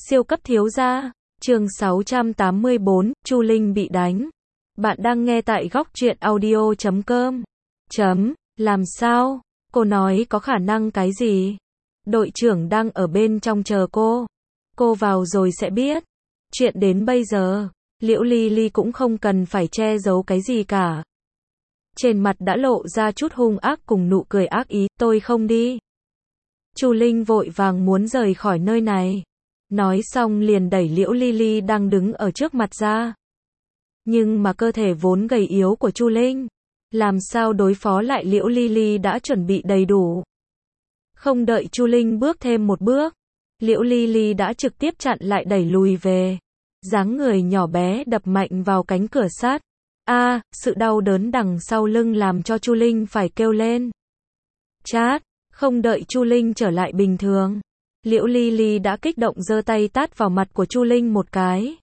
Siêu cấp thiếu gia, chương 684, Chu Linh bị đánh. Bạn đang nghe tại góc truyện audio.com. Làm sao? Cô nói có khả năng cái gì? Đội trưởng đang ở bên trong chờ cô. Cô vào rồi sẽ biết. Chuyện đến bây giờ, Liễu Ly Ly cũng không cần phải che giấu cái gì cả. Trên mặt đã lộ ra chút hung ác cùng nụ cười ác ý, tôi không đi. Chu Linh vội vàng muốn rời khỏi nơi này. Nói xong liền đẩy Liễu Ly Ly đang đứng ở trước mặt ra. Nhưng mà cơ thể vốn gầy yếu của Chu Linh, làm sao đối phó lại Liễu Ly Ly đã chuẩn bị đầy đủ. Không đợi Chu Linh bước thêm một bước, Liễu Ly Ly đã trực tiếp chặn lại đẩy lùi về. Dáng người nhỏ bé đập mạnh vào cánh cửa sắt. Sự đau đớn đằng sau lưng làm cho Chu Linh phải kêu lên. Chát, không đợi Chu Linh trở lại bình thường, Liễu Ly Ly đã kích động giơ tay tát vào mặt của Chu Linh một cái.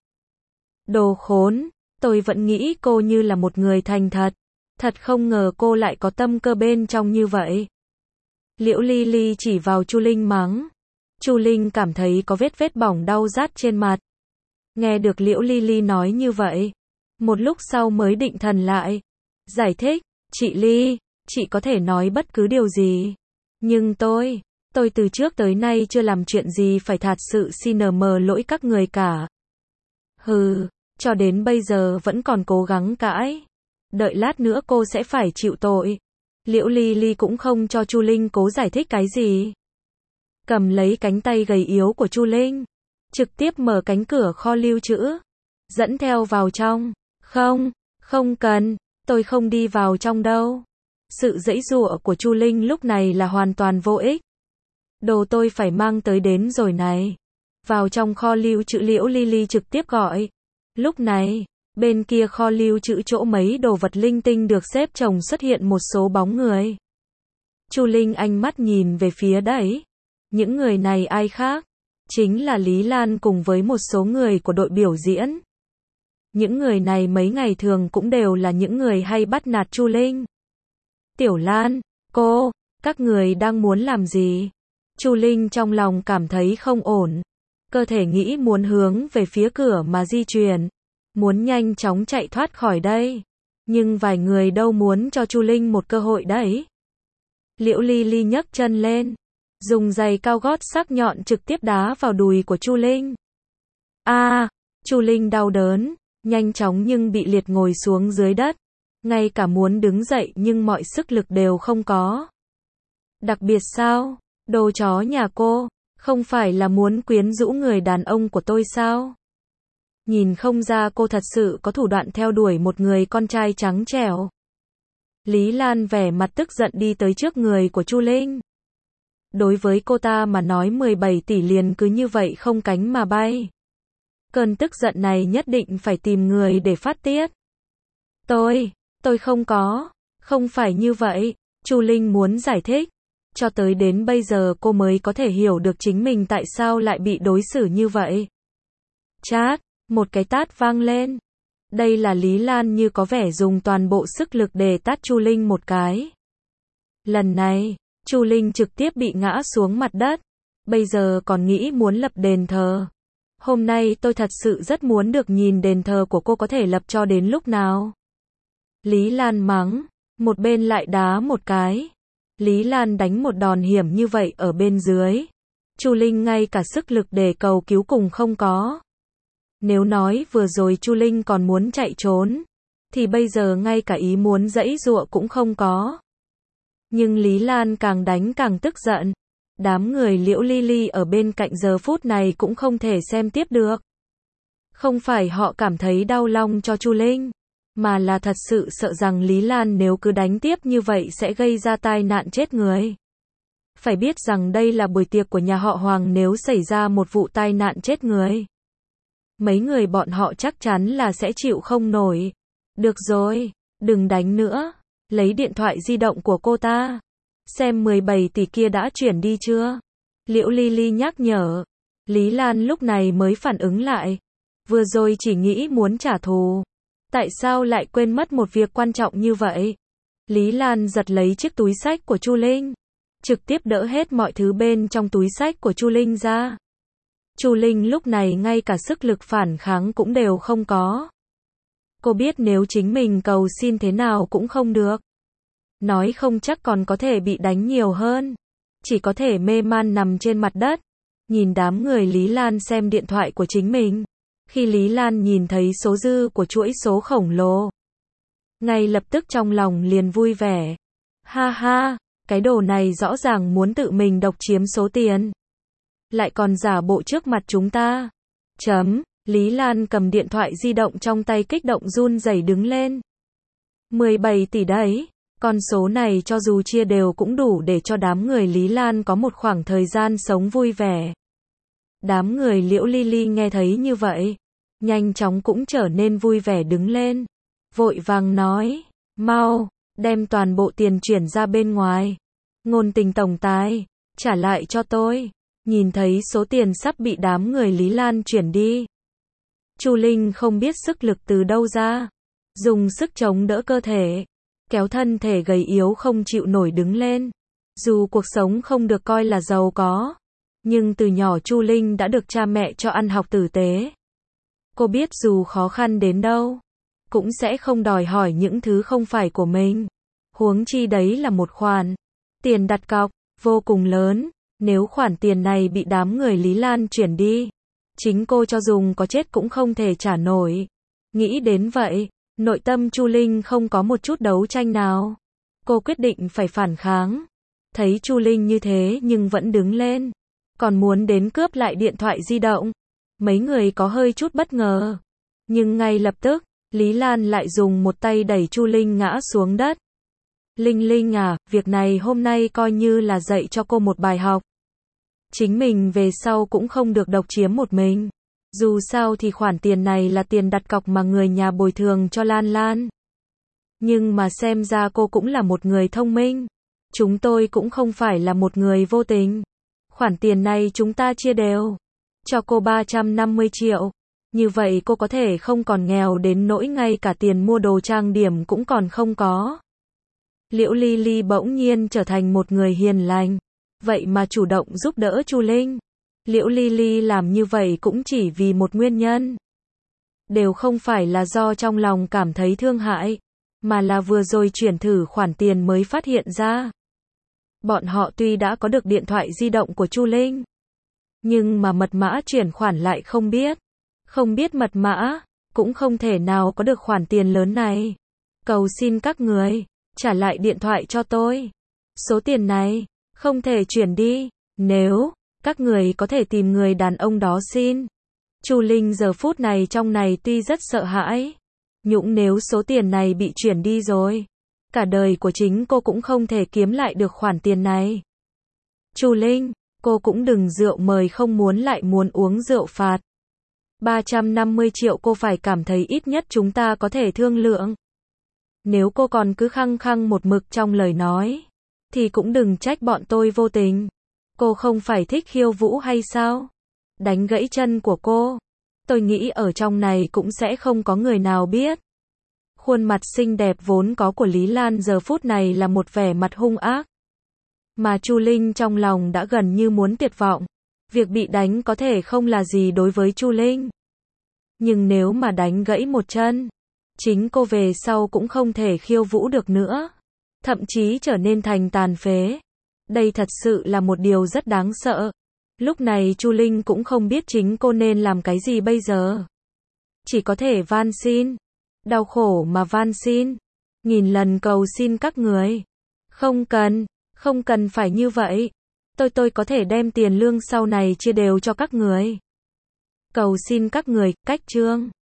Đồ khốn, tôi vẫn nghĩ cô như là một người thành thật. Thật không ngờ cô lại có tâm cơ bên trong như vậy. Liễu Ly Ly chỉ vào Chu Linh mắng. Chu Linh cảm thấy có vết bỏng đau rát trên mặt. Nghe được Liễu Ly Ly nói như vậy, một lúc sau mới định thần lại. Giải thích, chị Ly, chị có thể nói bất cứ điều gì. Nhưng tôi từ trước tới nay chưa làm chuyện gì phải thật sự xin lỗi các người cả. Hừ, cho đến bây giờ vẫn còn cố gắng cãi. Đợi lát nữa cô sẽ phải chịu tội. Liễu Ly Ly cũng không cho Chu Linh cố giải thích cái gì. Cầm lấy cánh tay gầy yếu của Chu Linh, trực tiếp mở cánh cửa kho lưu trữ, dẫn theo vào trong. Không cần, tôi không đi vào trong đâu. Sự giãy giụa của Chu Linh lúc này là hoàn toàn vô ích. Đồ tôi phải mang tới đến rồi này. Vào trong kho lưu trữ, Liễu Ly Ly trực tiếp gọi. Lúc này, bên kia kho lưu trữ chỗ mấy đồ vật linh tinh được xếp chồng xuất hiện một số bóng người. Chu Linh ánh mắt nhìn về phía đấy. Những người này ai khác? Chính là Lý Lan cùng với một số người của đội biểu diễn. Những người này mấy ngày thường cũng đều là những người hay bắt nạt Chu Linh. Tiểu Lan, các người đang muốn làm gì? Chu Linh trong lòng cảm thấy không ổn. Cơ thể nghĩ muốn hướng về phía cửa mà di chuyển. Muốn nhanh chóng chạy thoát khỏi đây. Nhưng vài người đâu muốn cho Chu Linh một cơ hội đấy. Liễu Ly Ly nhấc chân lên, dùng giày cao gót sắc nhọn trực tiếp đá vào đùi của Chu Linh. Chu Linh đau đớn, nhanh chóng nhưng bị liệt ngồi xuống dưới đất. Ngay cả muốn đứng dậy nhưng mọi sức lực đều không có. Đặc biệt sao? Đồ chó nhà cô, không phải là muốn quyến rũ người đàn ông của tôi sao? Nhìn không ra cô thật sự có thủ đoạn theo đuổi một người con trai trắng trẻo. Lý Lan vẻ mặt tức giận đi tới trước người của Chu Linh. Đối với cô ta mà nói 17 tỷ liền cứ như vậy không cánh mà bay. Cơn tức giận này nhất định phải tìm người để phát tiết. Tôi không phải như vậy. Chu Linh muốn giải thích. Cho tới đến bây giờ cô mới có thể hiểu được chính mình tại sao lại bị đối xử như vậy. Chát, một cái tát vang lên. Đây là Lý Lan như có vẻ dùng toàn bộ sức lực để tát Chu Linh một cái. Lần này, Chu Linh trực tiếp bị ngã xuống mặt đất. Bây giờ còn nghĩ muốn lập đền thờ. Hôm nay tôi thật sự rất muốn được nhìn đền thờ của cô có thể lập cho đến lúc nào. Lý Lan mắng, một bên lại đá một cái. Lý Lan đánh một đòn hiểm như vậy ở bên dưới. Chu Linh ngay cả sức lực để cầu cứu cùng không có. Nếu nói vừa rồi Chu Linh còn muốn chạy trốn, thì bây giờ ngay cả ý muốn giãy giụa cũng không có. Nhưng Lý Lan càng đánh càng tức giận. Đám người Liễu Ly Ly ở bên cạnh giờ phút này cũng không thể xem tiếp được. Không phải họ cảm thấy đau lòng cho Chu Linh, mà là thật sự sợ rằng Lý Lan nếu cứ đánh tiếp như vậy sẽ gây ra tai nạn chết người. Phải biết rằng đây là buổi tiệc của nhà họ Hoàng, nếu xảy ra một vụ tai nạn chết người, mấy người bọn họ chắc chắn là sẽ chịu không nổi. Được rồi, đừng đánh nữa. Lấy điện thoại di động của cô ta, xem 17 tỷ kia đã chuyển đi chưa? Liễu Ly Ly nhắc nhở. Lý Lan lúc này mới phản ứng lại. Vừa rồi chỉ nghĩ muốn trả thù. Tại sao lại quên mất một việc quan trọng như vậy? Lý Lan giật lấy chiếc túi xách của Chu Linh, trực tiếp đỡ hết mọi thứ bên trong túi xách của Chu Linh ra. Chu Linh lúc này ngay cả sức lực phản kháng cũng đều không có. Cô biết nếu chính mình cầu xin thế nào cũng không được. Nói không chắc còn có thể bị đánh nhiều hơn. Chỉ có thể mê man nằm trên mặt đất. Nhìn đám người Lý Lan xem điện thoại của chính mình. Khi Lý Lan nhìn thấy số dư của chuỗi số khổng lồ, ngay lập tức trong lòng liền vui vẻ. Ha ha, cái đồ này rõ ràng muốn tự mình độc chiếm số tiền. Lại còn giả bộ trước mặt chúng ta. Lý Lan cầm điện thoại di động trong tay kích động run rẩy đứng lên. 17 tỷ đấy. Con số này cho dù chia đều cũng đủ để cho đám người Lý Lan có một khoảng thời gian sống vui vẻ. Đám người Liễu Ly Ly nghe thấy như vậy, nhanh chóng cũng trở nên vui vẻ đứng lên. Vội vàng nói, mau, đem toàn bộ tiền chuyển ra bên ngoài. Ngôn Tình tổng tài, trả lại cho tôi. Nhìn thấy số tiền sắp bị đám người Lý Lan chuyển đi. Chu Linh không biết sức lực từ đâu ra. Dùng sức chống đỡ cơ thể. Kéo thân thể gầy yếu không chịu nổi đứng lên. Dù cuộc sống không được coi là giàu có, nhưng từ nhỏ Chu Linh đã được cha mẹ cho ăn học tử tế. Cô biết dù khó khăn đến đâu, cũng sẽ không đòi hỏi những thứ không phải của mình. Huống chi đấy là một khoản tiền đặt cọc vô cùng lớn. Nếu khoản tiền này bị đám người Lý Lan chuyển đi, chính cô cho dùng có chết cũng không thể trả nổi. Nghĩ đến vậy, nội tâm Chu Linh không có một chút đấu tranh nào. Cô quyết định phải phản kháng. Thấy Chu Linh như thế nhưng vẫn đứng lên, còn muốn đến cướp lại điện thoại di động. Mấy người có hơi chút bất ngờ. Nhưng ngay lập tức, Lý Lan lại dùng một tay đẩy Chu Linh ngã xuống đất. Linh Linh à, việc này hôm nay coi như là dạy cho cô một bài học. Chính mình về sau cũng không được độc chiếm một mình. Dù sao thì khoản tiền này là tiền đặt cọc mà người nhà bồi thường cho Lan Lan. Nhưng mà xem ra cô cũng là một người thông minh. Chúng tôi cũng không phải là một người vô tình. Khoản tiền này chúng ta chia đều. Cho cô 350 triệu. Như vậy cô có thể không còn nghèo đến nỗi ngay cả tiền mua đồ trang điểm cũng còn không có. Liễu Ly Ly bỗng nhiên trở thành một người hiền lành. Vậy mà chủ động giúp đỡ Chu Linh. Liễu Ly Ly làm như vậy cũng chỉ vì một nguyên nhân. Đều không phải là do trong lòng cảm thấy thương hại, mà là vừa rồi chuyển thử khoản tiền mới phát hiện ra. Bọn họ tuy đã có được điện thoại di động của Chu Linh, nhưng mà mật mã chuyển khoản lại không biết. Không biết mật mã, cũng không thể nào có được khoản tiền lớn này. Cầu xin các người, trả lại điện thoại cho tôi. Số tiền này, không thể chuyển đi. Nếu các người có thể tìm người đàn ông đó xin. Chu Linh giờ phút này trong này tuy rất sợ hãi. Nhũng nếu số tiền này bị chuyển đi rồi, cả đời của chính cô cũng không thể kiếm lại được khoản tiền này. Chu Linh, cô cũng đừng rượu mời không muốn lại muốn uống rượu phạt. 350 triệu cô phải cảm thấy ít nhất chúng ta có thể thương lượng. Nếu cô còn cứ khăng khăng một mực trong lời nói, thì cũng đừng trách bọn tôi vô tình. Cô không phải thích khiêu vũ hay sao? Đánh gãy chân của cô. Tôi nghĩ ở trong này cũng sẽ không có người nào biết. Khuôn mặt xinh đẹp vốn có của Lý Lan giờ phút này là một vẻ mặt hung ác. Mà Chu Linh trong lòng đã gần như muốn tuyệt vọng. Việc bị đánh có thể không là gì đối với Chu Linh. Nhưng nếu mà đánh gãy một chân, chính cô về sau cũng không thể khiêu vũ được nữa. Thậm chí trở nên thành tàn phế. Đây thật sự là một điều rất đáng sợ. Lúc này Chu Linh cũng không biết chính cô nên làm cái gì bây giờ. Chỉ có thể van xin. Đau khổ mà van xin. Nghìn lần cầu xin các người. Không cần phải như vậy. Tôi có thể đem tiền lương sau này chia đều cho các người. Cầu xin các người, cách chương.